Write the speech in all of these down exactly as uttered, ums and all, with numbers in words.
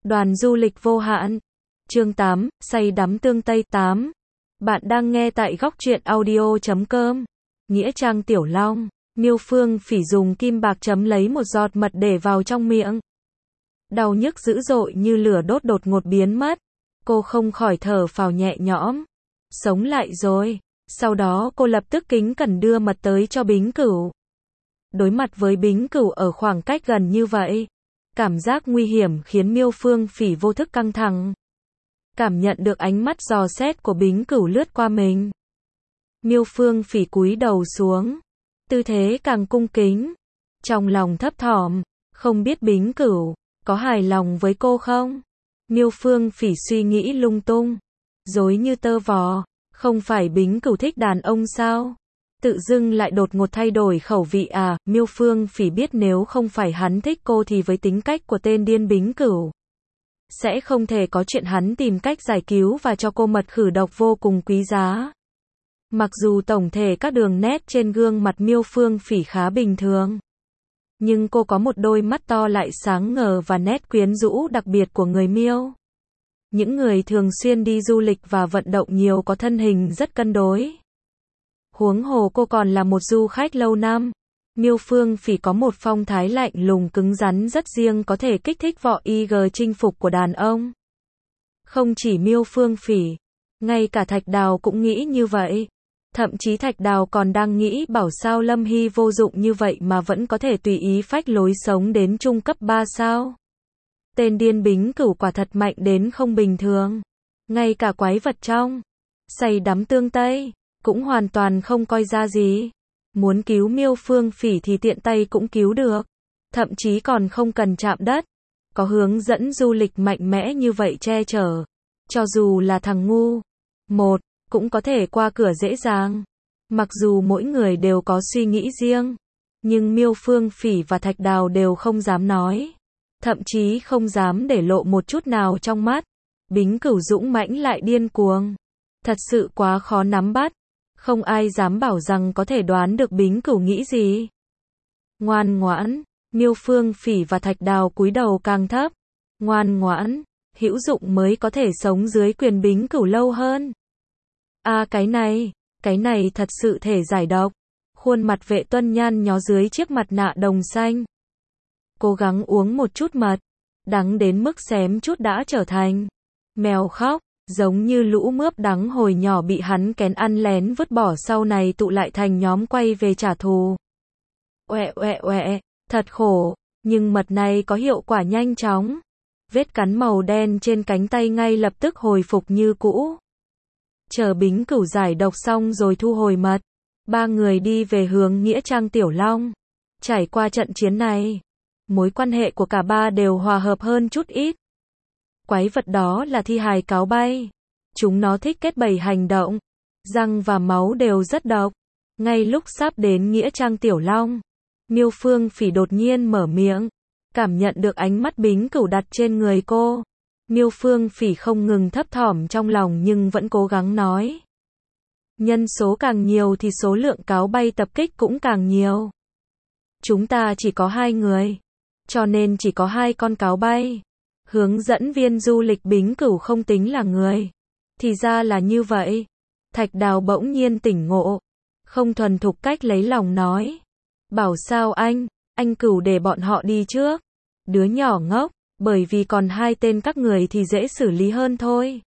Đoàn du lịch vô hạn. Chương tám, say đắm tương Tây tám. Bạn đang nghe tại góc truyện audio chấm com. Nghĩa trang Tiểu Long. Miêu Phương Phỉ dùng kim bạc chấm lấy một giọt mật để vào trong miệng. Đau nhức dữ dội như lửa đốt đột ngột biến mất. Cô không khỏi thở phào nhẹ nhõm. Sống lại rồi. Sau đó cô lập tức kính cẩn đưa mật tới cho Bính Cửu. Đối mặt với Bính Cửu ở khoảng cách gần như vậy, cảm giác nguy hiểm khiến Miêu Phương Phỉ vô thức căng thẳng. Cảm nhận được ánh mắt dò xét của Bính Cửu lướt qua mình. Miêu Phương Phỉ cúi đầu xuống, tư thế càng cung kính, trong lòng thấp thỏm, không biết Bính Cửu có hài lòng với cô không? Miêu Phương Phỉ suy nghĩ lung tung, rối như tơ vò, không phải Bính Cửu thích đàn ông sao? Tự dưng lại đột ngột thay đổi khẩu vị à? Miêu Phương Phỉ biết nếu không phải hắn thích cô thì với tính cách của tên điên Bính Cửu, sẽ không thể có chuyện hắn tìm cách giải cứu và cho cô mật khử độc vô cùng quý giá. Mặc dù tổng thể các đường nét trên gương mặt Miêu Phương Phỉ khá bình thường, nhưng cô có một đôi mắt to lại sáng ngời và nét quyến rũ đặc biệt của người Miêu. Những người thường xuyên đi du lịch và vận động nhiều có thân hình rất cân đối. Huống hồ cô còn là một du khách lâu năm. Miêu Phương Phỉ có một phong thái lạnh lùng cứng rắn rất riêng có thể kích thích võ i giê chinh phục của đàn ông. Không chỉ Miêu Phương Phỉ, ngay cả Thạch Đào cũng nghĩ như vậy. Thậm chí Thạch Đào còn đang nghĩ bảo sao Lâm Hy vô dụng như vậy mà vẫn có thể tùy ý phách lối sống đến trung cấp ba sao. Tên điên Bính Cửu quả thật mạnh đến không bình thường. Ngay cả quái vật trong say đắm tương Tây cũng hoàn toàn không coi ra gì. Muốn cứu Miêu Phương Phỉ thì tiện tay cũng cứu được. Thậm chí còn không cần chạm đất. Có hướng dẫn du lịch mạnh mẽ như vậy che chở. Cho dù là thằng ngu một, cũng có thể qua cửa dễ dàng. Mặc dù mỗi người đều có suy nghĩ riêng, nhưng Miêu Phương Phỉ và Thạch Đào đều không dám nói. Thậm chí không dám để lộ một chút nào trong mắt. Bính Cửu dũng mãnh lại điên cuồng. Thật sự quá khó nắm bắt. Không ai dám bảo rằng có thể đoán được Bính Cửu nghĩ gì. Ngoan ngoãn, Miêu Phương Phỉ và Thạch Đào cúi đầu càng thấp. Ngoan ngoãn, hữu dụng mới có thể sống dưới quyền Bính Cửu lâu hơn. À cái này, cái này thật sự thể giải độc. Khuôn mặt Vệ Tuân nhăn nhó dưới chiếc mặt nạ đồng xanh. Cố gắng uống một chút mật, đắng đến mức xém chút đã trở thành mèo khóc. Giống như lũ mướp đắng hồi nhỏ bị hắn kén ăn lén vứt bỏ sau này tụ lại thành nhóm quay về trả thù. Oẹ oẹ oẹ, thật khổ, nhưng mật này có hiệu quả nhanh chóng. Vết cắn màu đen trên cánh tay ngay lập tức hồi phục như cũ. Chờ Bính Cửu giải độc xong rồi thu hồi mật. Ba người đi về hướng nghĩa trang Tiểu Long. Trải qua trận chiến này, mối quan hệ của cả ba đều hòa hợp hơn chút ít. Quái vật đó là thi hài cáo bay. Chúng nó thích kết bầy hành động. Răng và máu đều rất độc. Ngay lúc sắp đến nghĩa trang Tiểu Long, Miêu Phương Phỉ đột nhiên mở miệng. Cảm nhận được ánh mắt Bính Cửu đặt trên người cô. Miêu Phương Phỉ không ngừng thấp thỏm trong lòng nhưng vẫn cố gắng nói. Nhân số càng nhiều thì số lượng cáo bay tập kích cũng càng nhiều. Chúng ta chỉ có hai người, cho nên chỉ có hai con cáo bay. Hướng dẫn viên du lịch Bính Cửu không tính là người. Thì ra là như vậy. Thạch Đào bỗng nhiên tỉnh ngộ. Không thuần thục cách lấy lòng nói. Bảo sao anh, anh Cửu để bọn họ đi trước. Đứa nhỏ ngốc, bởi vì còn hai tên các người thì dễ xử lý hơn thôi.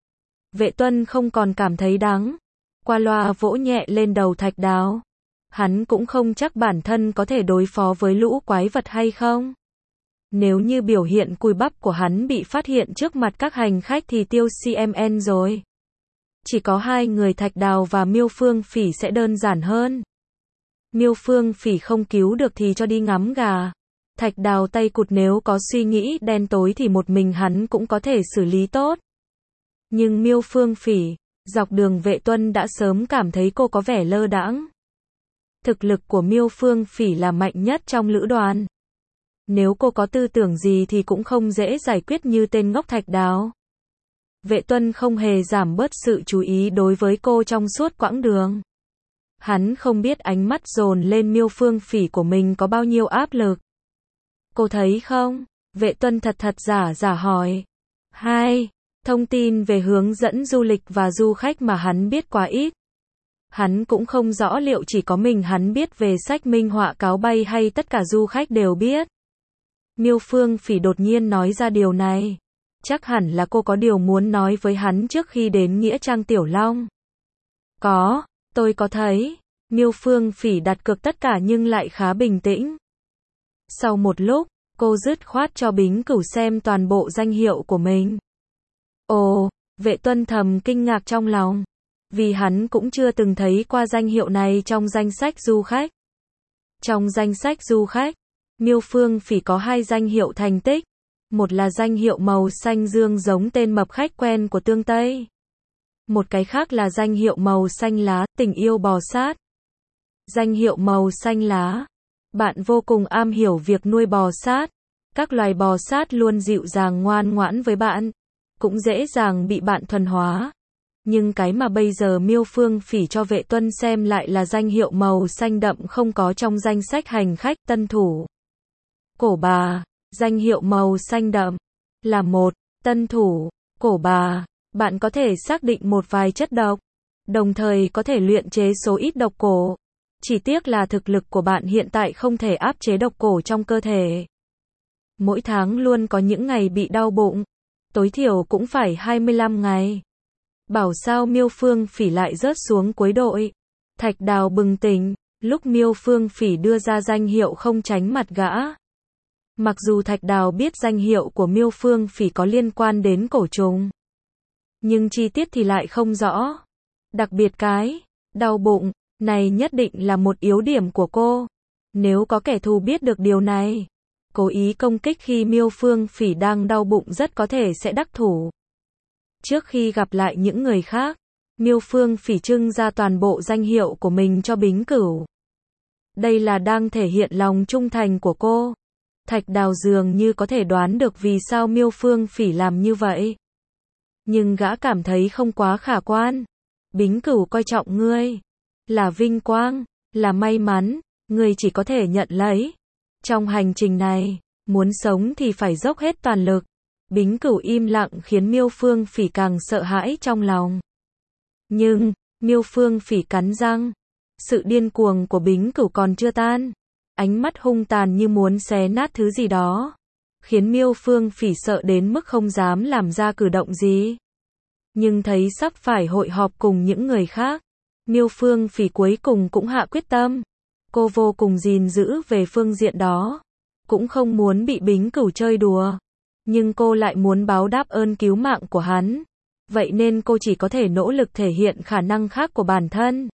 Vệ Tuân không còn cảm thấy đắng. Qua loa vỗ nhẹ lên đầu Thạch Đào. Hắn cũng không chắc bản thân có thể đối phó với lũ quái vật hay không. Nếu như biểu hiện cùi bắp của hắn bị phát hiện trước mặt các hành khách thì tiêu xê em en rồi. Chỉ có hai người Thạch Đào và Miêu Phương Phỉ sẽ đơn giản hơn. Miêu Phương Phỉ không cứu được thì cho đi ngắm gà. Thạch Đào tay cụt nếu có suy nghĩ đen tối thì một mình hắn cũng có thể xử lý tốt. Nhưng Miêu Phương Phỉ, dọc đường Vệ Tuân đã sớm cảm thấy cô có vẻ lơ đãng. Thực lực của Miêu Phương Phỉ là mạnh nhất trong lữ đoàn. Nếu cô có tư tưởng gì thì cũng không dễ giải quyết như tên ngốc Thạch Đào. Vệ Tuân không hề giảm bớt sự chú ý đối với cô trong suốt quãng đường. Hắn không biết ánh mắt dồn lên Miêu Phương Phỉ của mình có bao nhiêu áp lực. Cô thấy không? Vệ Tuân thật thật giả giả hỏi. Hai. Thông tin về hướng dẫn du lịch và du khách mà hắn biết quá ít. Hắn cũng không rõ liệu chỉ có mình hắn biết về sách minh họa cáo bay hay tất cả du khách đều biết. Miêu Phương Phỉ đột nhiên nói ra điều này. Chắc hẳn là cô có điều muốn nói với hắn trước khi đến Nghĩa Trang Tiểu Long. Có, tôi có thấy. Miêu Phương Phỉ đặt cược tất cả nhưng lại khá bình tĩnh. Sau một lúc, cô dứt khoát cho Bính Cửu xem toàn bộ danh hiệu của mình. Ồ, Vệ Tuân thầm kinh ngạc trong lòng. Vì hắn cũng chưa từng thấy qua danh hiệu này trong danh sách du khách. Trong danh sách du khách, Miêu Phương Phỉ có hai danh hiệu thành tích. Một là danh hiệu màu xanh dương giống tên mập khách quen của Tương Tây. Một cái khác là danh hiệu màu xanh lá, tình yêu bò sát. Danh hiệu màu xanh lá. Bạn vô cùng am hiểu việc nuôi bò sát. Các loài bò sát luôn dịu dàng ngoan ngoãn với bạn. Cũng dễ dàng bị bạn thuần hóa. Nhưng cái mà bây giờ Miêu Phương Phỉ cho Vệ Tuân xem lại là danh hiệu màu xanh đậm không có trong danh sách hành khách tân thủ. Cổ bà, danh hiệu màu xanh đậm là một, tân thủ, cổ bà, bạn có thể xác định một vài chất độc, đồng thời có thể luyện chế số ít độc cổ. Chỉ tiếc là thực lực của bạn hiện tại không thể áp chế độc cổ trong cơ thể. Mỗi tháng luôn có những ngày bị đau bụng, tối thiểu cũng phải hai mươi lăm ngày. Bảo sao Miêu Phương Phỉ lại rớt xuống cuối đội. Thạch Đào bừng tỉnh, lúc Miêu Phương Phỉ đưa ra danh hiệu không tránh mặt gã. Mặc dù Thạch Đào biết danh hiệu của Miêu Phương Phỉ có liên quan đến cổ trùng, nhưng chi tiết thì lại không rõ. Đặc biệt cái đau bụng này nhất định là một yếu điểm của cô. Nếu có kẻ thù biết được điều này, cố ý công kích khi Miêu Phương Phỉ đang đau bụng rất có thể sẽ đắc thủ. Trước khi gặp lại những người khác, Miêu Phương Phỉ trưng ra toàn bộ danh hiệu của mình cho Bính Cửu. Đây là đang thể hiện lòng trung thành của cô. Thạch Đào dường như có thể đoán được vì sao Miêu Phương Phỉ làm như vậy. Nhưng gã cảm thấy không quá khả quan. Bính Cửu coi trọng ngươi là vinh quang, là may mắn, ngươi chỉ có thể nhận lấy. Trong hành trình này, muốn sống thì phải dốc hết toàn lực. Bính Cửu im lặng khiến Miêu Phương Phỉ càng sợ hãi trong lòng. Nhưng, Miêu Phương Phỉ cắn răng. Sự điên cuồng của Bính Cửu còn chưa tan. Ánh mắt hung tàn như muốn xé nát thứ gì đó. Khiến Miêu Phương Phỉ sợ đến mức không dám làm ra cử động gì. Nhưng thấy sắp phải hội họp cùng những người khác, Miêu Phương Phỉ cuối cùng cũng hạ quyết tâm. Cô vô cùng gìn giữ về phương diện đó. Cũng không muốn bị Bính Cửu chơi đùa. Nhưng cô lại muốn báo đáp ơn cứu mạng của hắn. Vậy nên cô chỉ có thể nỗ lực thể hiện khả năng khác của bản thân.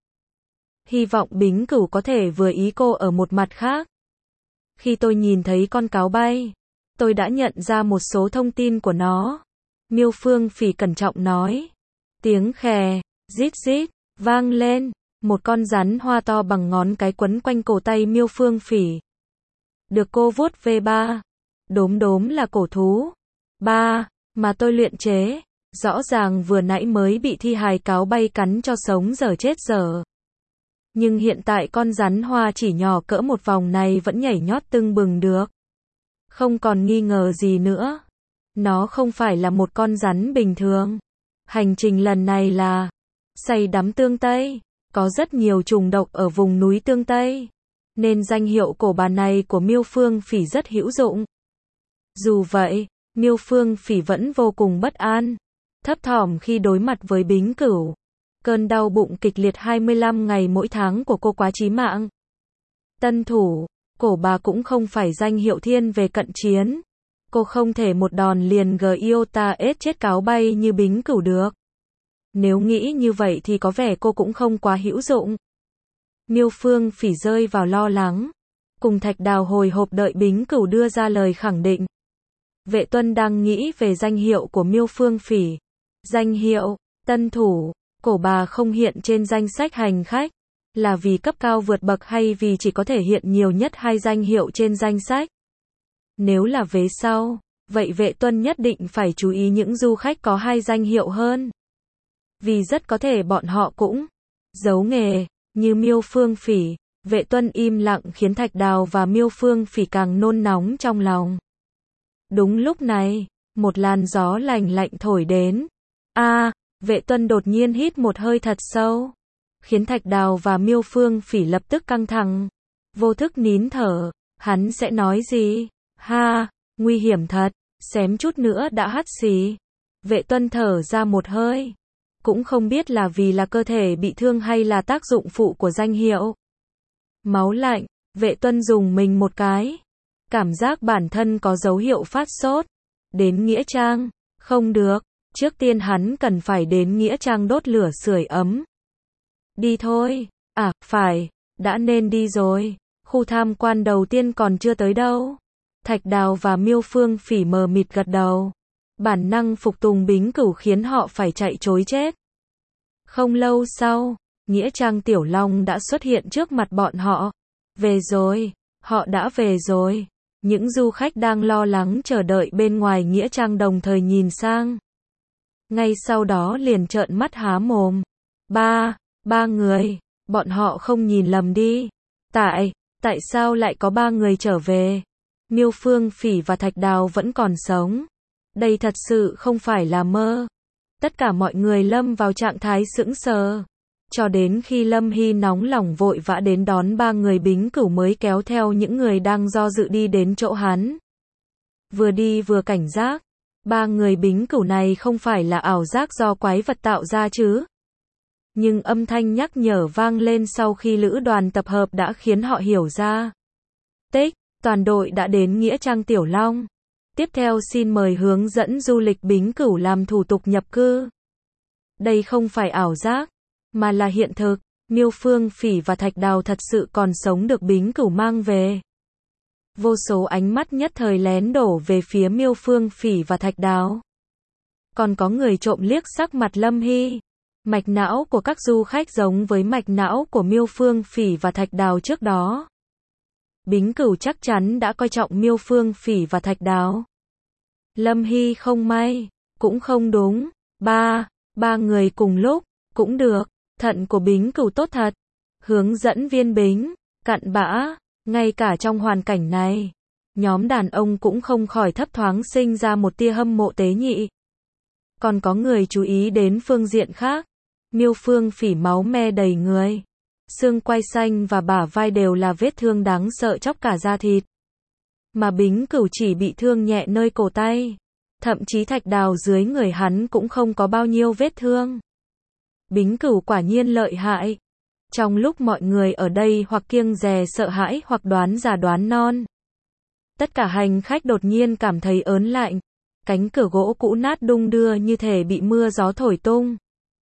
Hy vọng Bính Cửu có thể vừa ý cô ở một mặt khác. Khi tôi nhìn thấy con cáo bay, tôi đã nhận ra một số thông tin của nó. Miêu Phương Phỉ cẩn trọng nói. Tiếng khè, rít rít, vang lên. Một con rắn hoa to bằng ngón cái quấn quanh cổ tay Miêu Phương Phỉ. Được cô vuốt về ba. Đốm đốm là cổ thú. Ba, mà tôi luyện chế. Rõ ràng vừa nãy mới bị thi hài cáo bay cắn cho sống dở chết dở. Nhưng hiện tại con rắn hoa chỉ nhỏ cỡ một vòng này vẫn nhảy nhót tưng bừng được. Không còn nghi ngờ gì nữa. Nó không phải là một con rắn bình thường. Hành trình lần này là say đắm Tương Tây. Có rất nhiều trùng độc ở vùng núi Tương Tây. Nên danh hiệu cổ bà này của Miêu Phương Phỉ rất hữu dụng. Dù vậy, Miêu Phương Phỉ vẫn vô cùng bất an. Thấp thỏm khi đối mặt với Bính Cửu. Cơn đau bụng kịch liệt hai mươi lăm ngày mỗi tháng của cô quá chí mạng. Tân thủ, cổ bà cũng không phải danh hiệu thiên về cận chiến. Cô không thể một đòn liền Giota ết chết cáo bay như Bính Cửu được. Nếu nghĩ như vậy thì có vẻ cô cũng không quá hữu dụng. Miêu Phương Phỉ rơi vào lo lắng. Cùng Thạch Đào hồi hộp đợi Bính Cửu đưa ra lời khẳng định. Vệ Tuân đang nghĩ về danh hiệu của Miêu Phương Phỉ. Danh hiệu, tân thủ, cổ bà không hiện trên danh sách hành khách. Là vì cấp cao vượt bậc hay vì chỉ có thể hiện nhiều nhất hai danh hiệu trên danh sách? Nếu là vế sau, vậy Vệ Tuân nhất định phải chú ý những du khách có hai danh hiệu hơn. Vì rất có thể bọn họ cũng giấu nghề, như Miêu Phương Phỉ. Vệ Tuân im lặng khiến Thạch Đào và Miêu Phương Phỉ càng nôn nóng trong lòng. Đúng lúc này, một làn gió lành lạnh thổi đến. A, Vệ Tuân đột nhiên hít một hơi thật sâu, khiến Thạch Đào và Miêu Phương Phỉ lập tức căng thẳng, vô thức nín thở. Hắn sẽ nói gì? Ha, nguy hiểm thật, xém chút nữa đã hắt xì. Vệ Tuân thở ra một hơi, cũng không biết là vì là cơ thể bị thương hay là tác dụng phụ của danh hiệu máu lạnh. Vệ Tuân dùng mình một cái, cảm giác bản thân có dấu hiệu phát sốt. Đến nghĩa trang? Không được, trước tiên hắn cần phải đến nghĩa trang đốt lửa sưởi ấm. Đi thôi. À, phải, đã nên đi rồi. Khu tham quan đầu tiên còn chưa tới đâu. Thạch Đào và Miêu Phương Phỉ mờ mịt gật đầu. Bản năng phục tùng Bính Cửu khiến họ phải chạy trối chết. Không lâu sau, nghĩa trang Tiểu Long đã xuất hiện trước mặt bọn họ. Về rồi, họ đã về rồi. Những du khách đang lo lắng chờ đợi bên ngoài nghĩa trang đồng thời nhìn sang. Ngay sau đó liền trợn mắt há mồm. Ba, ba người, bọn họ không nhìn lầm đi. Tại, tại sao lại có ba người trở về? Miêu Phương Phỉ và Thạch Đào vẫn còn sống. Đây thật sự không phải là mơ. Tất cả mọi người lâm vào trạng thái sững sờ. Cho đến khi Lâm Hy nóng lòng vội vã đến đón ba người Bính Cửu mới kéo theo những người đang do dự đi đến chỗ hắn. Vừa đi vừa cảnh giác. Ba người Bính Cửu này không phải là ảo giác do quái vật tạo ra chứ? Nhưng âm thanh nhắc nhở vang lên sau khi lữ đoàn tập hợp đã khiến họ hiểu ra. Tích, toàn đội đã đến nghĩa trang Tiểu Long. Tiếp theo xin mời hướng dẫn du lịch Bính Cửu làm thủ tục nhập cư. Đây không phải ảo giác, mà là hiện thực. Miêu Phương Phỉ và Thạch Đào thật sự còn sống được Bính Cửu mang về. Vô số ánh mắt nhất thời lén đổ về phía Miêu Phương Phỉ và Thạch Đào. Còn có người trộm liếc sắc mặt Lâm Hy. Mạch não của các du khách giống với mạch não của Miêu Phương Phỉ và Thạch Đào trước đó. Bính Cửu chắc chắn đã coi trọng Miêu Phương Phỉ và Thạch Đào. Lâm Hy không may, cũng không đúng. Ba, ba người cùng lúc, cũng được. Thận của Bính Cửu tốt thật. Hướng dẫn viên Bính, cặn bã, ngay cả trong hoàn cảnh này, nhóm đàn ông cũng không khỏi thấp thoáng sinh ra một tia hâm mộ tế nhị. Còn có người chú ý đến phương diện khác. Miêu Phương Phỉ máu me đầy người. Xương quai xanh và bả vai đều là vết thương đáng sợ chóc cả da thịt. Mà Bính Cửu chỉ bị thương nhẹ nơi cổ tay. Thậm chí Thạch Đào dưới người hắn cũng không có bao nhiêu vết thương. Bính Cửu quả nhiên lợi hại. Trong lúc mọi người ở đây hoặc kiêng dè sợ hãi hoặc đoán già đoán non, tất cả hành khách đột nhiên cảm thấy ớn lạnh. Cánh cửa gỗ cũ nát đung đưa như thể bị mưa gió thổi tung.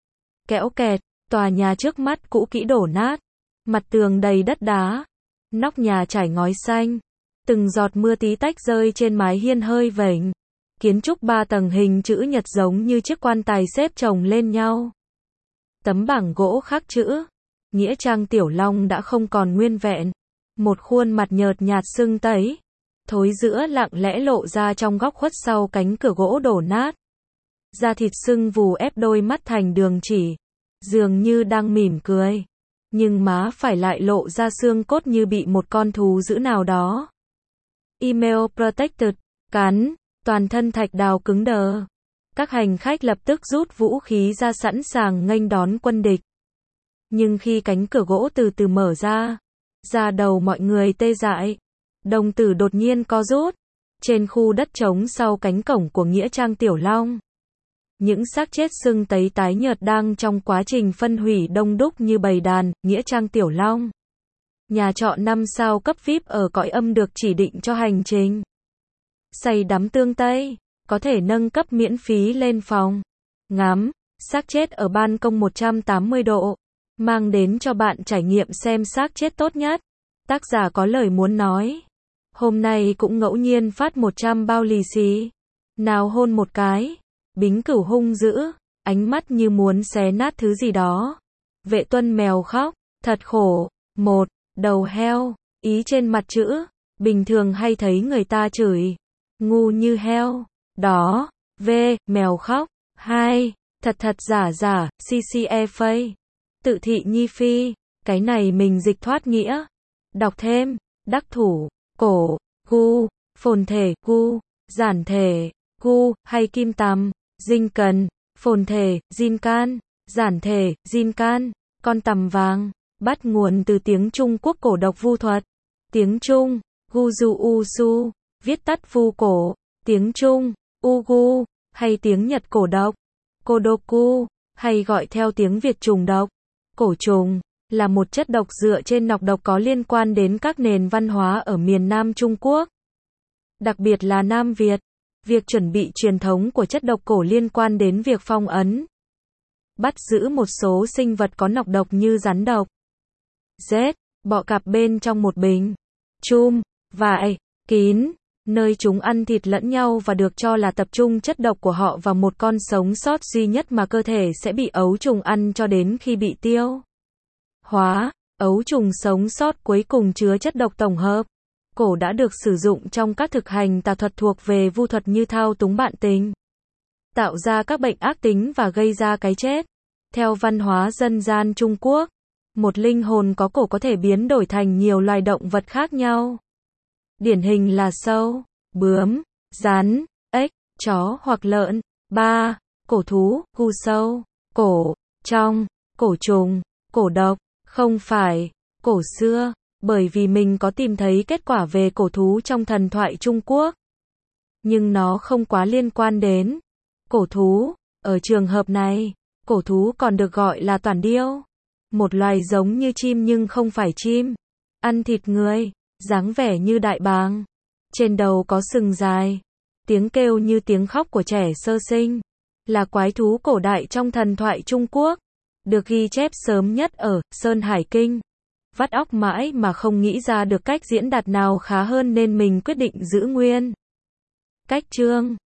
Kéo kẹt, tòa nhà trước mắt cũ kỹ đổ nát. Mặt tường đầy đất đá. Nóc nhà trải ngói xanh. Từng giọt mưa tí tách rơi trên mái hiên hơi vểnh. Kiến trúc ba tầng hình chữ nhật giống như chiếc quan tài xếp chồng lên nhau. Tấm bảng gỗ khắc chữ. Nghĩa trang Tiểu Long đã không còn nguyên vẹn. Một khuôn mặt nhợt nhạt sưng tấy. Thối rữa lặng lẽ lộ ra trong góc khuất sau cánh cửa gỗ đổ nát. Da thịt sưng vù ép đôi mắt thành đường chỉ. Dường như đang mỉm cười. Nhưng má phải lại lộ ra xương cốt như bị một con thú dữ nào đó. Email protected. Cắn. Toàn thân Thạch Đào cứng đờ. Các hành khách lập tức rút vũ khí ra sẵn sàng nghênh đón quân địch. Nhưng khi cánh cửa gỗ từ từ mở ra, da đầu mọi người tê dại. Đồng tử đột nhiên co rút. Trên khu đất trống sau cánh cổng của nghĩa trang Tiểu Long, những xác chết sưng tấy tái nhợt đang trong quá trình phân hủy đông đúc như bầy đàn. Nghĩa trang Tiểu Long, nhà trọ năm sao cấp vi ai pi ở cõi âm được chỉ định cho hành trình say đắm tương Tây, có thể nâng cấp miễn phí lên phòng ngắm xác chết ở ban công một trăm tám mươi độ, mang đến cho bạn trải nghiệm xem xác chết tốt nhất. Tác giả có lời muốn nói. Hôm nay cũng ngẫu nhiên phát một trăm bao lì xì. Nào hôn một cái. Bính Cửu hung dữ, ánh mắt như muốn xé nát thứ gì đó. Vệ Tuân mèo khóc, thật khổ. Một, đầu heo, ý trên mặt chữ. Bình thường hay thấy người ta chửi ngu như heo. Đó, V, mèo khóc. Hai, thật thật giả giả, xê xê e phây. Tự thị nhi phi, cái này mình dịch thoát nghĩa. Đọc thêm, đắc thủ, cổ, gu, phồn thể, gu, giản thể, gu, hay kim tằm, dinh cần, phồn thể, jin can, giản thể, jin can, con tằm vàng, bắt nguồn từ tiếng Trung Quốc cổ độc vu thuật. Tiếng Trung, guju usu, viết tắt vu cổ, tiếng Trung, ugu, hay tiếng Nhật cổ độc, kodoku, hay gọi theo tiếng Việt trùng độc, cổ trùng, là một chất độc dựa trên nọc độc có liên quan đến các nền văn hóa ở miền Nam Trung Quốc, đặc biệt là Nam Việt. Việc chuẩn bị truyền thống của chất độc cổ liên quan đến việc phong ấn, bắt giữ một số sinh vật có nọc độc như rắn độc, rết, bọ cạp bên trong một bình, chum, vải, kín, nơi chúng ăn thịt lẫn nhau và được cho là tập trung chất độc của họ vào một con sống sót duy nhất mà cơ thể sẽ bị ấu trùng ăn cho đến khi bị tiêu hóa. Ấu trùng sống sót cuối cùng chứa chất độc tổng hợp. Cổ đã được sử dụng trong các thực hành tà thuật thuộc về vu thuật như thao túng bạn tình, tạo ra các bệnh ác tính và gây ra cái chết. Theo văn hóa dân gian Trung Quốc, một linh hồn có cổ có thể biến đổi thành nhiều loài động vật khác nhau. Điển hình là sâu, bướm, rắn, ếch, chó hoặc lợn. ba. Cổ thú, gu sâu, cổ, trong, cổ trùng, cổ độc, không phải, cổ xưa, bởi vì mình có tìm thấy kết quả về cổ thú trong thần thoại Trung Quốc. Nhưng nó không quá liên quan đến cổ thú. Ở trường hợp này, cổ thú còn được gọi là toản điêu, một loài giống như chim nhưng không phải chim, ăn thịt người, dáng vẻ như đại bàng, trên đầu có sừng dài, tiếng kêu như tiếng khóc của trẻ sơ sinh, là quái thú cổ đại trong thần thoại Trung Quốc, được ghi chép sớm nhất ở Sơn Hải Kinh. Vắt óc mãi mà không nghĩ ra được cách diễn đạt nào khá hơn nên mình quyết định giữ nguyên cách chương.